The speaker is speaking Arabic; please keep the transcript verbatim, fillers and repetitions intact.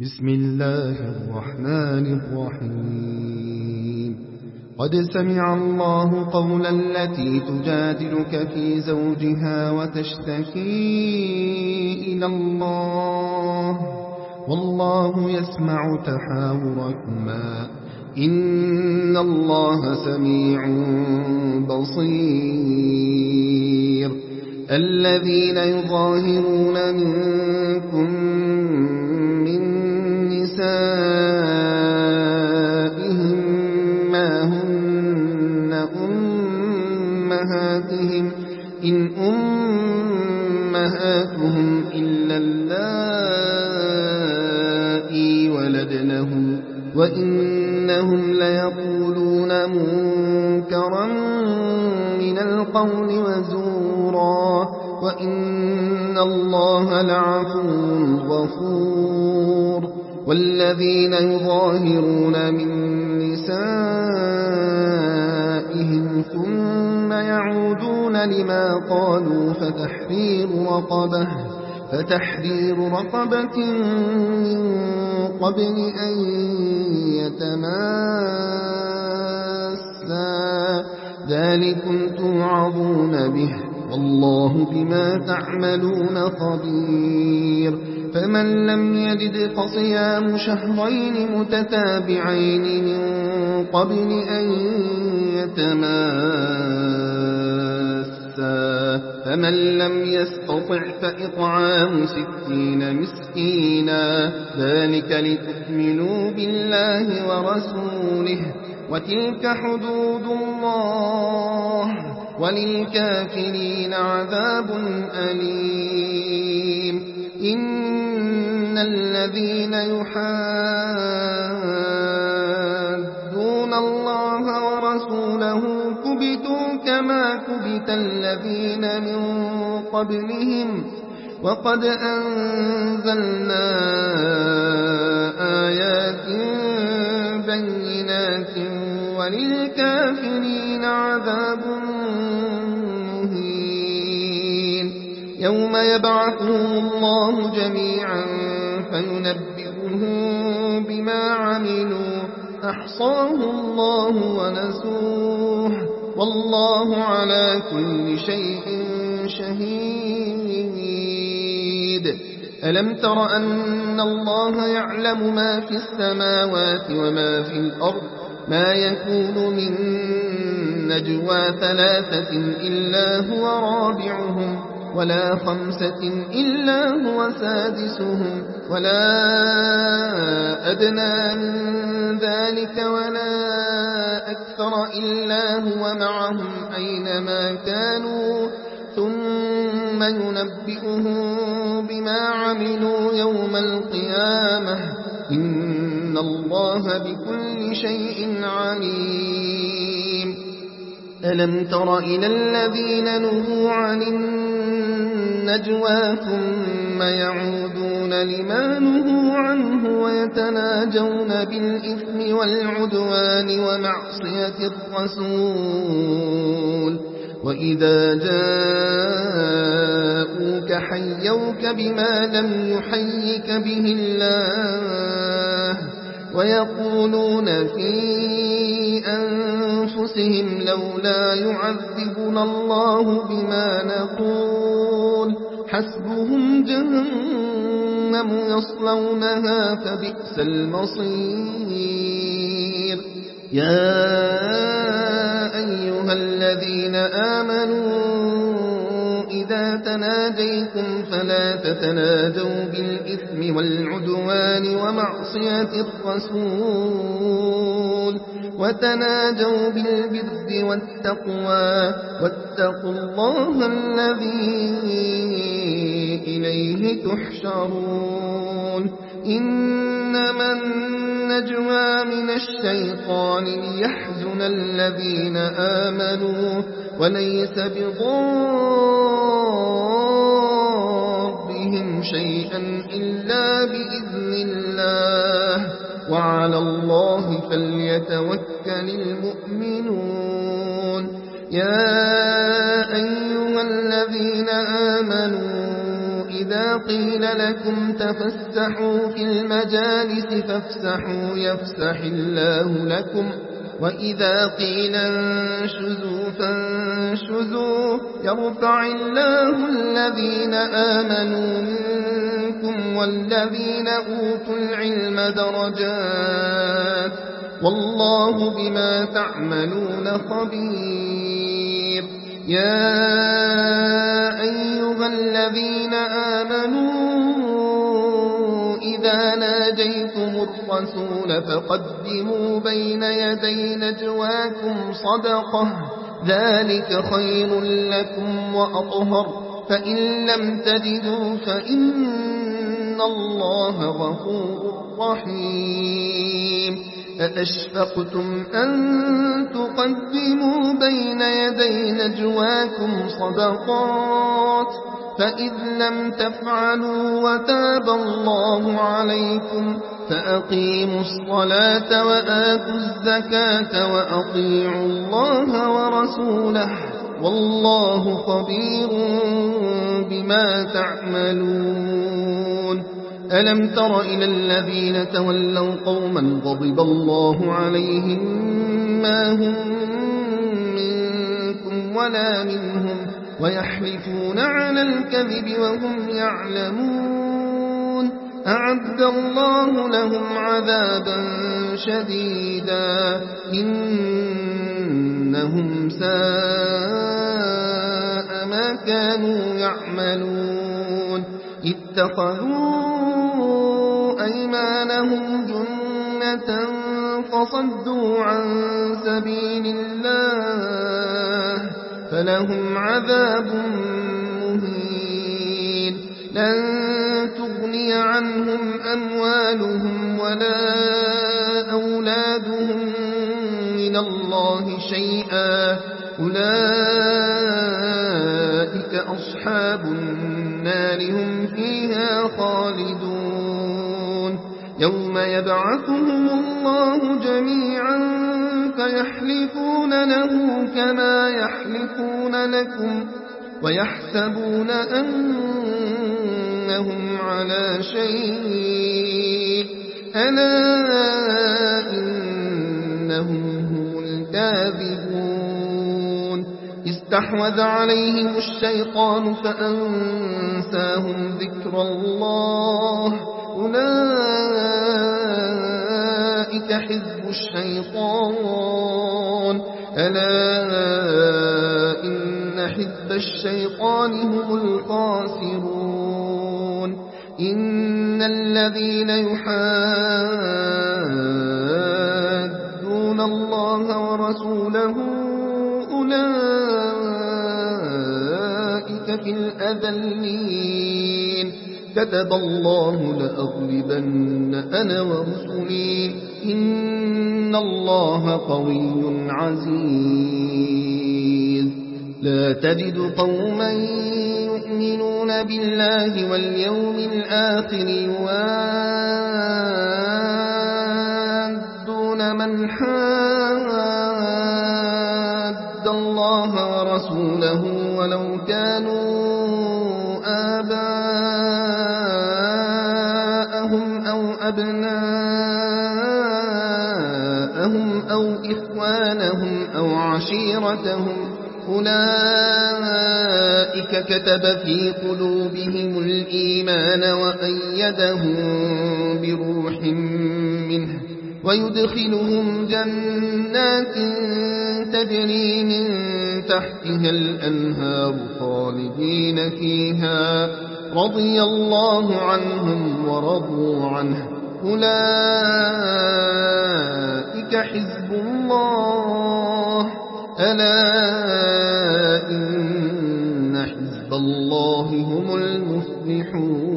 بسم الله الرحمن الرحيم قد سمع الله قول التي تجادلك في زوجها وتشتكي إلى الله والله يسمع تحاوركما إن الله سميع بصير الذين يظاهرون منكم من نسائهم ما هن أمهاتهم إن أمهاتهم إلا اللائي ولدنهم وإنهم ليقولون منكرا من القول وزورا وإن الله لعفو غفور والذين يظاهرون من نسائهم ثم يعودون لما قالوا فتحرير رقبة فتحرير رقبة من قبل أن يتماسا ذلكم توعظون به والله بما تعملون خبير فمن لم يجد فصيام شهرين متتابعين من قبل أن يتماسا فمن لم يستطع فإطعام ستين مسكينا ذلك لتؤمنوا بالله ورسوله وتلك حدود الله وللكافرين عذاب أليم إن الذين يحادون الله ورسوله كبتوا كما كبت الذين من قبلهم وقد أنزلنا آيات بينات وللكافرين عذاب مهين يوم يبعثهم الله جميعا فينبئهم بما عملوا أحصاه الله ونسوه والله على كل شيء شهيد ألم تر أن الله يعلم ما في السماوات وما في الأرض ما يكون من نجوى ثلاثة إلا هو رابعهم ولا خمسة إلا هو سادسهم ولا أدنى من ذلك ولا أكثر إلا هو معهم أينما كانوا ثم ينبئهم بما عملوا يوم القيامة إن الله بكل شيء عليم ألم تر إلى الذين نهوا عن النجوى ثم يعودون لما نهوا عنه ويتناجون بالإثم والعدوان ومعصية الرسول وإذا جاءوك حيوك بما لم يحيك به الله ويقولون في أنفسهم لولا يعذبنا الله بما نقول حسبهم جهنم يصلونها فبئس المصير يا أيها الذين آمنوا إذا تناجيتم فلا تتناجوا بالإثم والعدوان ومعصية الرسول وتناجوا بالبر والتقوى واتقوا الله الذي إليه تحشرون إنما النجوى من الشيطان ليحزن الذين آمنوا وليس بضارهم شيئا إلا بإذن الله وعلى الله فليتوكل المؤمنون يا أيها الذين آمنوا وإذا قيل لكم تفسحوا في المجالس فافسحوا يفسح الله لكم وإذا قيل انشزوا فانشزوا يرفع الله الذين آمنوا منكم والذين أوتوا العلم درجات والله بما تعملون خبير. يا أيها الذين آمنوا إذا ناجيتم الرسول فقدموا بين يدي نجواكم صدقة ذلك خير لكم وأطهر فإن لم تجدوا فإن الله غفور رحيم. أأشفقتم أن تقدموا بين يدي نجواكم صدقات فإذ لم تفعلوا وتاب الله عليكم فأقيموا الصلاة وآتوا الزكاة وأطيعوا الله ورسوله والله خبير بما تعملون. ألم تر إلى الذين تولوا قوما غضب الله عليهم ما هم منكم ولا منهم ويحلفون على الكذب وهم يعلمون أعد الله لهم عذابا شديدا إنهم ساء ما كانوا يعملون. اتخذوا أيمانهم جنة فصدوا عن سبيل الله فلهم عذاب مهين. لن تغني عنهم أموالهم ولا أولادهم من الله شيئا أولئك أصحاب النار هم فيها خالدون. يوم يبعثهم الله جميعا فيحلفون له كما يحلفون لكم ويحسبون أنهم على شيء ألا إنهم هم الكاذبون. استحوذ عليهم الشيطان فأنساهم ذكر الله أولئك حزب الشيطان ألا إن حزب الشيطان هم الخاسرون. إن الذين يحادون الله ورسوله أولئك في الأذلين كتب الله لأغلبن أنا ورسلي إن الله قوي عزيز. لا تجد قوما يؤمنون بالله واليوم الآخر يوادون من حاد الله ورسوله ولو كانوا آباءهم أو أبناءهم أو إخوانهم أو عشيرتهم أولئك كتب في قلوبهم الإيمان وأيدهم بروح منه ويدخلهم جنات تجري من تحتها الأنهار خالدين فيها رضي الله عنهم ورضوا عنه أولئك حزب الله ألا إن حزب الله هم المفلحون.